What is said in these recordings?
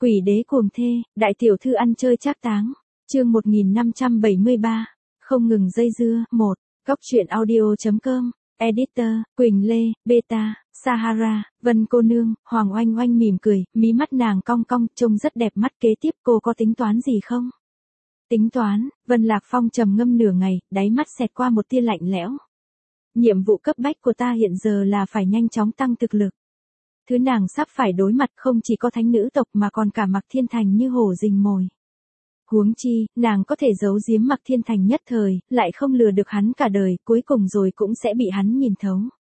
Quỷ đế cuồng thê, đại tiểu thư ăn chơi trác táng. Chương 1573. Không ngừng dây dưa. 1. Góc truyện audio.com. Editor, Quỳnh Lê, Beta, Sahara, Vân cô nương. Hoàng Oanh Oanh mỉm cười, mí mắt nàng cong cong, trông rất đẹp mắt. Kế tiếp cô có tính toán gì không? Tính toán. Vân Lạc Phong trầm ngâm nửa ngày, đáy mắt xẹt qua một tia lạnh lẽo. Nhiệm vụ cấp bách của ta hiện giờ là phải nhanh chóng tăng thực lực. Thứ nàng sắp phải đối mặt không chỉ có thánh nữ tộc mà còn cả Mạc Thiên Thành như hổ rình mồi. Huống chi, nàng có thể giấu giếm Mạc Thiên Thành nhất thời, lại không lừa được hắn cả đời, cuối cùng rồi cũng sẽ bị hắn nhìn thấu.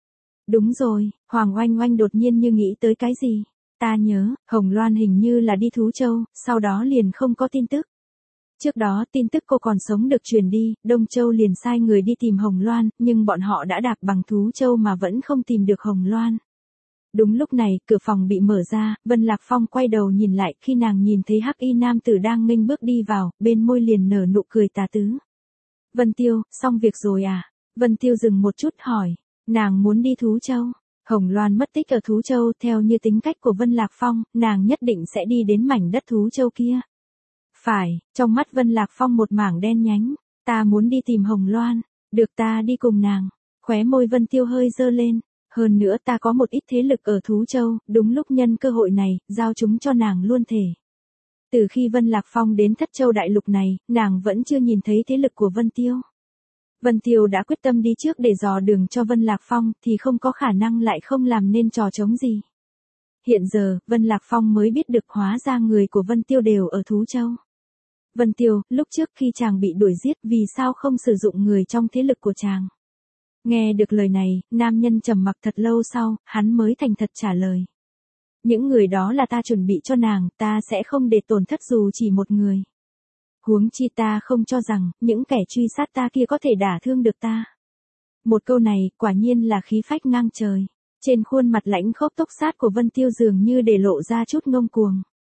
Đúng rồi, Hoàng Oanh Oanh đột nhiên như nghĩ tới cái gì. Ta nhớ, Hồng Loan hình như là đi Thú Châu, sau đó liền không có tin tức. Trước đó tin tức cô còn sống được truyền đi, Đông Châu liền sai người đi tìm Hồng Loan, nhưng bọn họ đã đạp bằng Thú Châu mà vẫn không tìm được Hồng Loan. Đúng lúc này, cửa phòng bị mở ra, Vân Lạc Phong quay đầu nhìn lại, khi nàng nhìn thấy hắc y nam tử đang nghênh bước đi vào, bên môi liền nở nụ cười tà tứ. Vân Tiêu, xong việc rồi à? Vân Tiêu dừng một chút hỏi, nàng muốn đi Thú Châu. Hồng Loan mất tích ở Thú Châu, theo như tính cách của Vân Lạc Phong, nàng nhất định sẽ đi đến mảnh đất Thú Châu kia. Phải, trong mắt Vân Lạc Phong một mảng đen nhánh, ta muốn đi tìm Hồng Loan, được ta đi cùng nàng. Khóe môi Vân Tiêu hơi dơ lên. Hơn nữa ta có một ít thế lực ở Thú Châu, đúng lúc nhân cơ hội này, giao chúng cho nàng luôn thể. Từ khi Vân Lạc Phong đến Thất Châu đại lục này, nàng vẫn chưa nhìn thấy thế lực của Vân Tiêu. Vân Tiêu đã quyết tâm đi trước để dò đường cho Vân Lạc Phong, thì không có khả năng lại không làm nên trò trống gì. Hiện giờ, Vân Lạc Phong mới biết được hóa ra người của Vân Tiêu đều ở Thú Châu. Vân Tiêu, lúc trước khi chàng bị đuổi giết, vì sao không sử dụng người trong thế lực của chàng? Nghe được lời này, nam nhân trầm mặc thật lâu sau, hắn mới thành thật trả lời. Những người đó là ta chuẩn bị cho nàng, ta sẽ không để tổn thất dù chỉ một người. Huống chi ta không cho rằng, những kẻ truy sát ta kia có thể đả thương được ta. Một câu này, quả nhiên là khí phách ngang trời. Trên khuôn mặt lãnh khốc tốc sát của Vân Tiêu dường như để lộ ra chút ngông cuồng.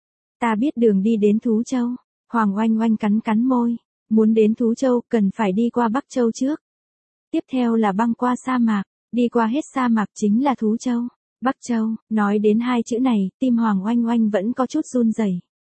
Ta biết đường đi đến Thú Châu. Hoàng Oanh Oanh cắn cắn môi. Muốn đến Thú Châu, cần phải đi qua Bắc Châu trước. Tiếp theo là băng qua sa mạc, đi qua hết sa mạc chính là Thú Châu. Bắc Châu, nói đến hai chữ này, tim Hoàng Oanh Oanh vẫn có chút run rẩy.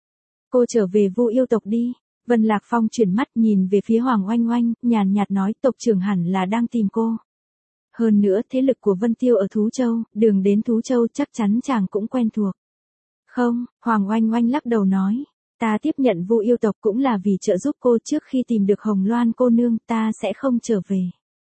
Cô trở về Vu yêu tộc đi. Vân Lạc Phong chuyển mắt nhìn về phía Hoàng Oanh Oanh, nhàn nhạt nói tộc trưởng hẳn là đang tìm cô. Hơn nữa thế lực của Vân Tiêu ở Thú Châu, đường đến Thú Châu chắc chắn chàng cũng quen thuộc. Không, Hoàng Oanh Oanh lắc đầu nói. Ta tiếp nhận Vu yêu tộc cũng là vì trợ giúp cô, trước khi tìm được Hồng Loan cô nương, ta sẽ không trở về.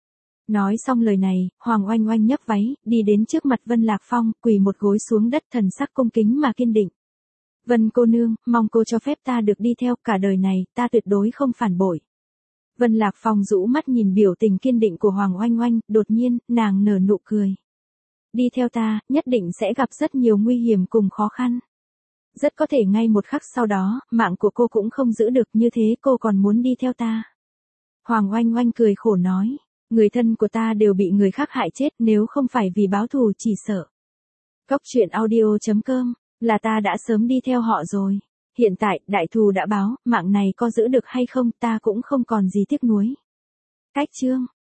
Nói xong lời này, Hoàng Oanh Oanh nhấc váy, đi đến trước mặt Vân Lạc Phong, quỳ một gối xuống đất, thần sắc cung kính mà kiên định. Vân cô nương, mong cô cho phép ta được đi theo, cả đời này, ta tuyệt đối không phản bội. Vân Lạc Phong rũ mắt nhìn biểu tình kiên định của Hoàng Oanh Oanh, đột nhiên, nàng nở nụ cười. Đi theo ta, nhất định sẽ gặp rất nhiều nguy hiểm cùng khó khăn. Rất có thể ngay một khắc sau đó, mạng của cô cũng không giữ được, như thế cô còn muốn đi theo ta. Hoàng Oanh Oanh cười khổ nói. Người thân của ta đều bị người khác hại chết, nếu không phải vì báo thù chỉ sợ. Góc truyện audio.com, là ta đã sớm đi theo họ rồi. Hiện tại, đại thù đã báo, mạng này có giữ được hay không ta cũng không còn gì tiếc nuối. Cách chương.